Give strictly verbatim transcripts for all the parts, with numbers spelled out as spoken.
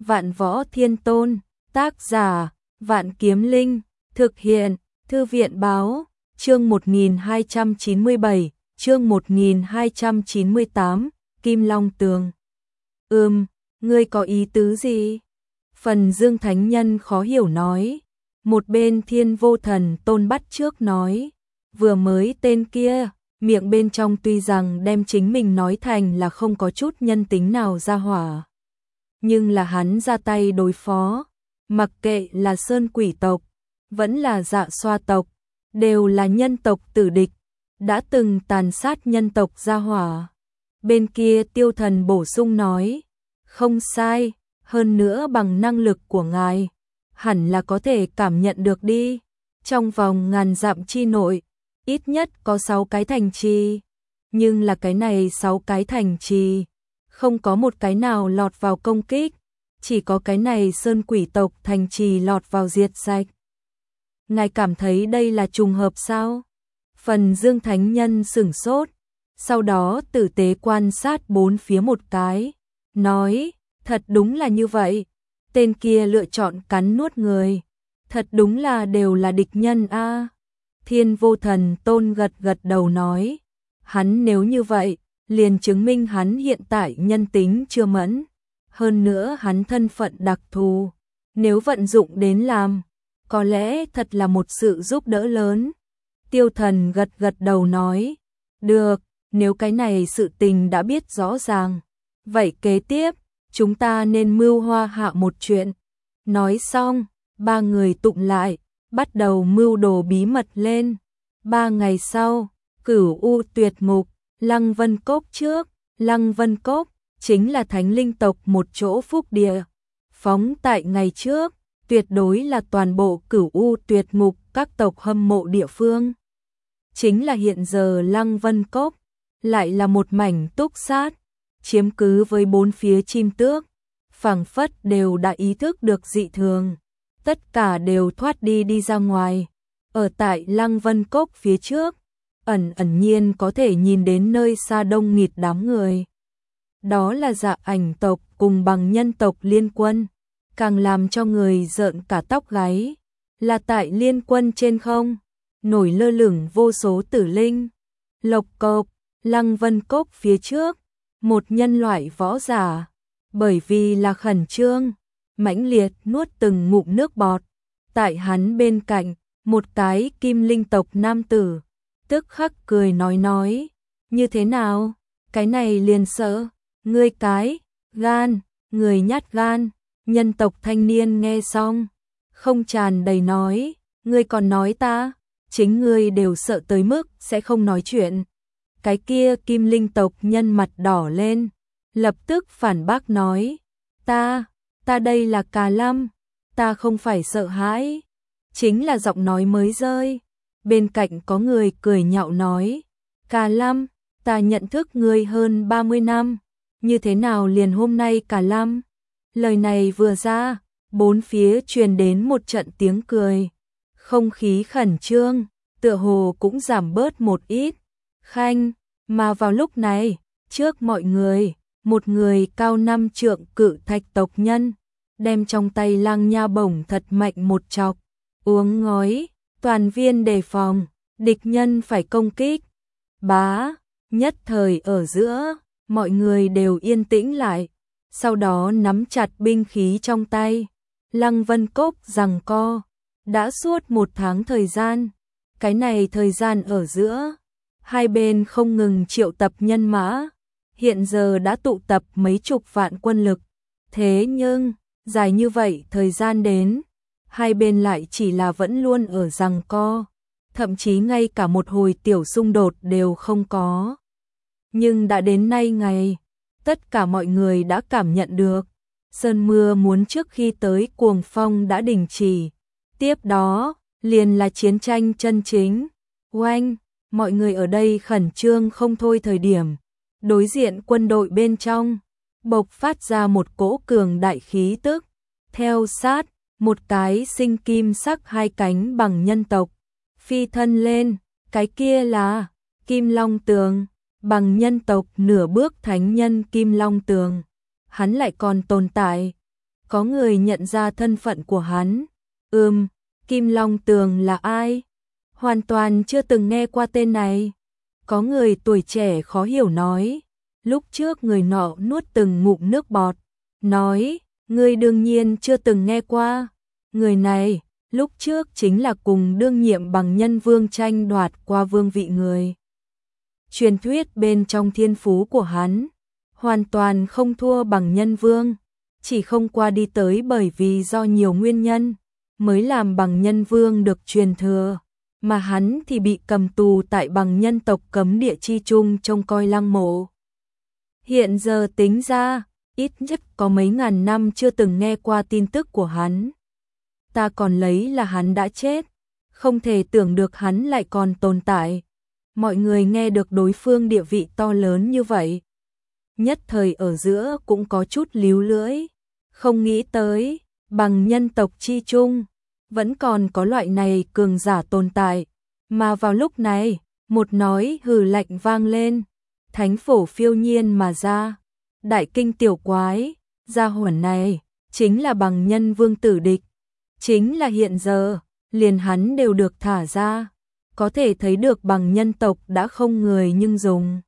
Vạn Võ Thiên Tôn, tác giả, Vạn Kiếm Linh, thực hiện, Thư viện báo, chương một nghìn hai trăm chín mươi bảy, chương một nghìn hai trăm chín mươi tám, Kim Long Tường. Ừm, ngươi có ý tứ gì? Phần Dương Thánh Nhân khó hiểu nói. Một bên Thiên Vô Thần Tôn bắt trước nói, vừa mới tên kia, miệng bên trong tuy rằng đem chính mình nói thành là không có chút nhân tính nào ra hỏa. Nhưng là hắn ra tay đối phó, mặc kệ là Sơn Quỷ tộc, vẫn là Dạ Xoa tộc, đều là nhân tộc tử địch, đã từng tàn sát nhân tộc ra hỏa. Bên kia Tiêu Thần bổ sung nói, không sai, hơn nữa bằng năng lực của ngài, hẳn là có thể cảm nhận được đi. Trong vòng ngàn dặm chi nội, ít nhất có sáu cái thành trì, nhưng là cái này sáu cái thành trì, không có một cái nào lọt vào công kích, chỉ có cái này Sơn Quỷ tộc thành trì lọt vào diệt sạch. Ngài cảm thấy đây là trùng hợp sao? Phần Dương Thánh Nhân sửng sốt, sau đó tử tế quan sát bốn phía một cái, nói, thật đúng là như vậy, tên kia lựa chọn cắn nuốt người, thật đúng là đều là địch nhân a. À. Thiên Vô Thần Tôn gật gật đầu nói, hắn nếu như vậy, liền chứng minh hắn hiện tại nhân tính chưa mẫn, hơn nữa hắn thân phận đặc thù, nếu vận dụng đến làm, có lẽ thật là một sự giúp đỡ lớn. Tiêu Thần gật gật đầu nói, được, nếu cái này sự tình đã biết rõ ràng, vậy kế tiếp, chúng ta nên mưu hoa hạ một chuyện. Nói xong, ba người tụng lại, bắt đầu mưu đồ bí mật lên. Ba ngày sau, Cửu U Tuyệt Ngục, Lăng Vân Cốc trước, Lăng Vân Cốc chính là thánh linh tộc một chỗ phúc địa. Phóng tại ngày trước, tuyệt đối là toàn bộ Cửu U Tuyệt Ngục các tộc hâm mộ địa phương. Chính là hiện giờ Lăng Vân Cốc, lại là một mảnh túc sát, chiếm cứ với bốn phía chim tước, phảng phất đều đã ý thức được dị thường, tất cả đều thoát đi đi ra ngoài. Ở tại Lăng Vân Cốc phía trước, ẩn ẩn nhiên có thể nhìn đến nơi xa đông nghịt đám người. Đó là Dạ Ảnh tộc cùng Bằng Nhân tộc liên quân, càng làm cho người rợn cả tóc gáy, là tại liên quân trên không, nổi lơ lửng vô số tử linh. Lộc cộc, Lăng Vân Cốc phía trước, một nhân loại võ giả, bởi vì là khẩn trương, mãnh liệt nuốt từng ngụm nước bọt, tại hắn bên cạnh, một cái kim linh tộc nam tử, tức khắc cười nói nói, như thế nào, cái này liền sợ, ngươi cái, gan, người nhát gan. Nhân tộc thanh niên nghe xong, không tràn đầy nói, ngươi còn nói ta, chính ngươi đều sợ tới mức sẽ không nói chuyện. Cái kia kim linh tộc nhân mặt đỏ lên, lập tức phản bác nói, ta, ta đây là Cà Lâm, ta không phải sợ hãi, chính là giọng nói mới rơi. Bên cạnh có người cười nhạo nói, Cà Lâm, ta nhận thức ngươi hơn ba mươi năm, như thế nào liền hôm nay Cà Lâm? Lời này vừa ra, bốn phía truyền đến một trận tiếng cười, không khí khẩn trương, tựa hồ cũng giảm bớt một ít. Khanh, mà vào lúc này, trước mọi người, một người cao năm trượng cự thạch tộc nhân, đem trong tay lăng nha bổng thật mạnh một chọc, uống ngói, toàn viên đề phòng, địch nhân phải công kích. Bá, nhất thời ở giữa, mọi người đều yên tĩnh lại, sau đó nắm chặt binh khí trong tay. Lăng Vân Cốc giằng co, đã suốt một tháng thời gian, cái này thời gian ở giữa, hai bên không ngừng triệu tập nhân mã, hiện giờ đã tụ tập mấy chục vạn quân lực. Thế nhưng, dài như vậy thời gian đến, hai bên lại chỉ là vẫn luôn ở giằng co, thậm chí ngay cả một hồi tiểu xung đột đều không có. Nhưng đã đến nay ngày, tất cả mọi người đã cảm nhận được, sơn mưa muốn trước khi tới cuồng phong đã đình chỉ, tiếp đó, liền là chiến tranh chân chính. Oanh, mọi người ở đây khẩn trương không thôi thời điểm, đối diện quân đội bên trong, bộc phát ra một cỗ cường đại khí tức, theo sát, một cái sinh kim sắc hai cánh bằng nhân tộc, phi thân lên, cái kia là Kim Long Tường. Bằng nhân tộc nửa bước thánh nhân Kim Long Tường, hắn lại còn tồn tại. Có người nhận ra thân phận của hắn. Ừm, Kim Long Tường là ai? Hoàn toàn chưa từng nghe qua tên này. Có người tuổi trẻ khó hiểu nói. Lúc trước người nọ nuốt từng ngụm nước bọt, nói, ngươi đương nhiên chưa từng nghe qua. Người này, lúc trước chính là cùng đương nhiệm Bằng Nhân Vương tranh đoạt qua vương vị người. Truyền thuyết bên trong thiên phú của hắn, hoàn toàn không thua Bằng Nhân Vương, chỉ không qua đi tới bởi vì do nhiều nguyên nhân, mới làm Bằng Nhân Vương được truyền thừa, mà hắn thì bị cầm tù tại Bằng Nhân tộc cấm địa chi chung trông coi lăng mộ. Hiện giờ tính ra, ít nhất có mấy ngàn năm chưa từng nghe qua tin tức của hắn. Ta còn lấy là hắn đã chết, không thể tưởng được hắn lại còn tồn tại. Mọi người nghe được đối phương địa vị to lớn như vậy, nhất thời ở giữa cũng có chút líu lưỡi, không nghĩ tới, Bằng Nhân tộc chi chung, vẫn còn có loại này cường giả tồn tại, mà vào lúc này, một nói hừ lạnh vang lên, thánh phổ phiêu nhiên mà ra, đại kinh tiểu quái, gia hỏa này, chính là Bằng Nhân Vương tử địch, chính là hiện giờ, liền hắn đều được thả ra, có thể thấy được Bằng Nhân tộc đã không người nhưng dùng.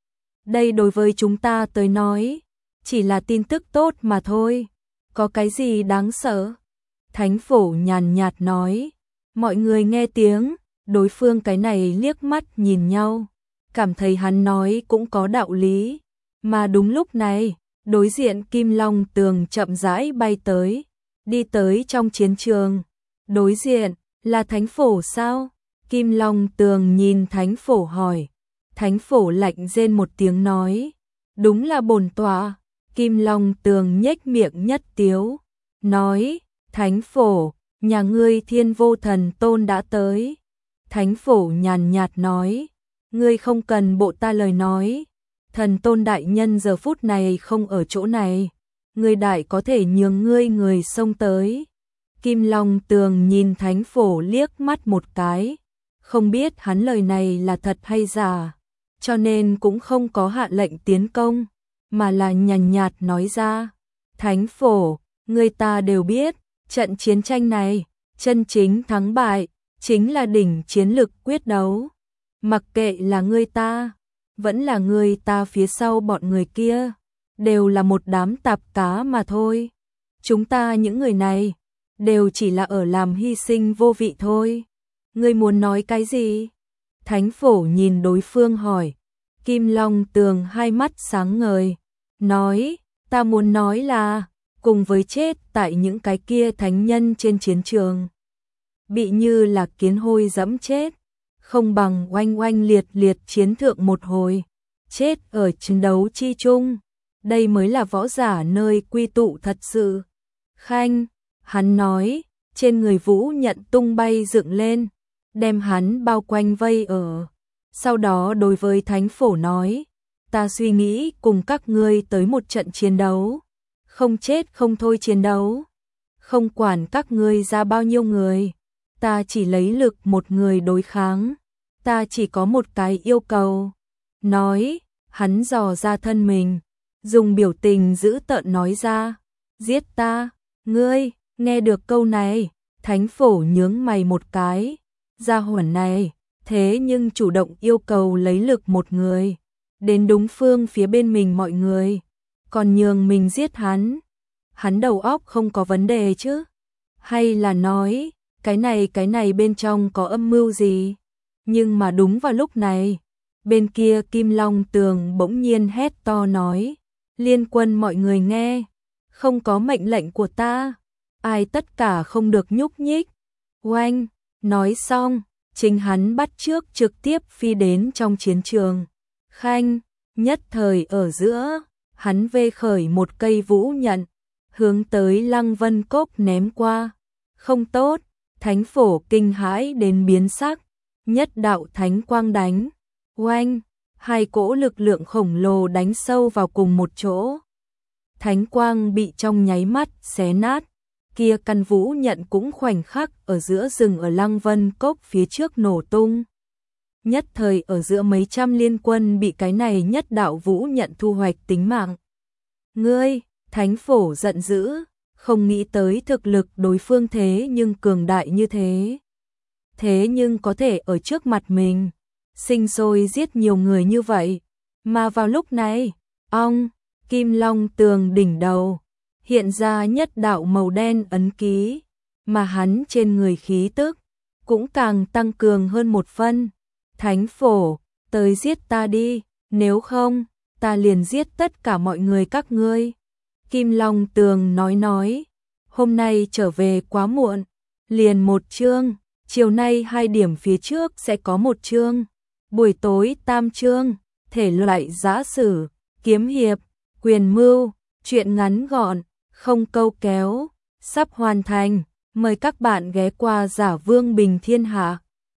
Đây đối với chúng ta tới nói, chỉ là tin tức tốt mà thôi, có cái gì đáng sợ? Thánh phổ nhàn nhạt nói, mọi người nghe tiếng, đối phương cái này liếc mắt nhìn nhau, cảm thấy hắn nói cũng có đạo lý, mà đúng lúc này, đối diện Kim Long Tường chậm rãi bay tới, đi tới trong chiến trường, đối diện, là Thánh phổ sao? Kim Long Tường nhìn Thánh phổ hỏi, Thánh phổ lạnh rên một tiếng nói, đúng là bổn tọa. Kim Long Tường nhếch miệng nhất tiếu, nói, Thánh phổ, nhà ngươi Thiên Vô Thần Tôn đã tới. Thánh phổ nhàn nhạt nói, ngươi không cần bộ ta lời nói, Thần Tôn đại nhân giờ phút này không ở chỗ này, ngươi đại có thể nhường ngươi người xông tới. Kim Long Tường nhìn Thánh phổ liếc mắt một cái, không biết hắn lời này là thật hay giả, cho nên cũng không có hạ lệnh tiến công, mà là nhàn nhạt nói ra, Thánh phổ, người ta đều biết, trận chiến tranh này, chân chính thắng bại, chính là đỉnh chiến lực quyết đấu. Mặc kệ là người ta, vẫn là người ta phía sau bọn người kia, đều là một đám tạp cá mà thôi. Chúng ta những người này, đều chỉ là ở làm hy sinh vô vị thôi. Ngươi muốn nói cái gì? Thánh phổ nhìn đối phương hỏi. Kim Long Tường hai mắt sáng ngời, nói, ta muốn nói là, cùng với chết tại những cái kia thánh nhân trên chiến trường, bị như là kiến hôi dẫm chết, không bằng oanh oanh liệt liệt chiến thượng một hồi, chết ở chiến đấu chi chung, đây mới là võ giả nơi quy tụ thật sự. Khanh, hắn nói, trên người Vũ Nhận tung bay dựng lên, đem hắn bao quanh vây ở. Sau đó đối với Thánh phổ nói, ta suy nghĩ cùng các ngươi tới một trận chiến đấu, không chết không thôi chiến đấu, không quản các ngươi ra bao nhiêu người, ta chỉ lấy lực một người đối kháng, ta chỉ có một cái yêu cầu. Nói, hắn dò ra thân mình, dùng biểu tình dữ tợn nói ra, giết ta. Ngươi, nghe được câu này, Thánh phổ nhướng mày một cái, gia hỏa này, thế nhưng chủ động yêu cầu lấy lực một người, đến đúng phương phía bên mình mọi người, còn nhường mình giết hắn. Hắn đầu óc không có vấn đề chứ? Hay là nói, cái này cái này bên trong có âm mưu gì? Nhưng mà đúng vào lúc này, bên kia Kim Long Tường bỗng nhiên hét to nói, liên quân mọi người nghe, không có mệnh lệnh của ta, ai tất cả không được nhúc nhích. Oanh, nói xong, chính hắn bắt trước trực tiếp phi đến trong chiến trường. Khanh, nhất thời ở giữa, hắn vê khởi một cây vũ nhận, hướng tới Lăng Vân Cốc ném qua. Không tốt, Thánh phổ kinh hãi đến biến sắc, nhất đạo thánh quang đánh. Oanh, hai cỗ lực lượng khổng lồ đánh sâu vào cùng một chỗ. Thánh quang bị trong nháy mắt xé nát, kia căn vũ nhận cũng khoảnh khắc ở giữa rừng ở Lăng Vân Cốc phía trước nổ tung. Nhất thời ở giữa mấy trăm liên quân bị cái này nhất đạo vũ nhận thu hoạch tính mạng. Ngươi, Thánh phổ giận dữ, không nghĩ tới thực lực đối phương thế nhưng cường đại như thế. Thế nhưng có thể ở trước mặt mình, sinh sôi giết nhiều người như vậy. Mà vào lúc này, ong, Kim Long tường đỉnh đầu, hiện ra nhất đạo màu đen ấn ký, mà hắn trên người khí tức, cũng càng tăng cường hơn một phân. Thánh phổ, tới giết ta đi, nếu không, ta liền giết tất cả mọi người các ngươi. Kim Long tường nói nói, hôm nay trở về quá muộn, liền một chương, chiều nay hai điểm phía trước sẽ có một chương, buổi tối tam chương, thể loại giã sử, kiếm hiệp, quyền mưu, truyện ngắn gọn, không câu kéo, sắp hoàn thành, mời các bạn ghé qua Giả Vương Bình Thiên Hạ.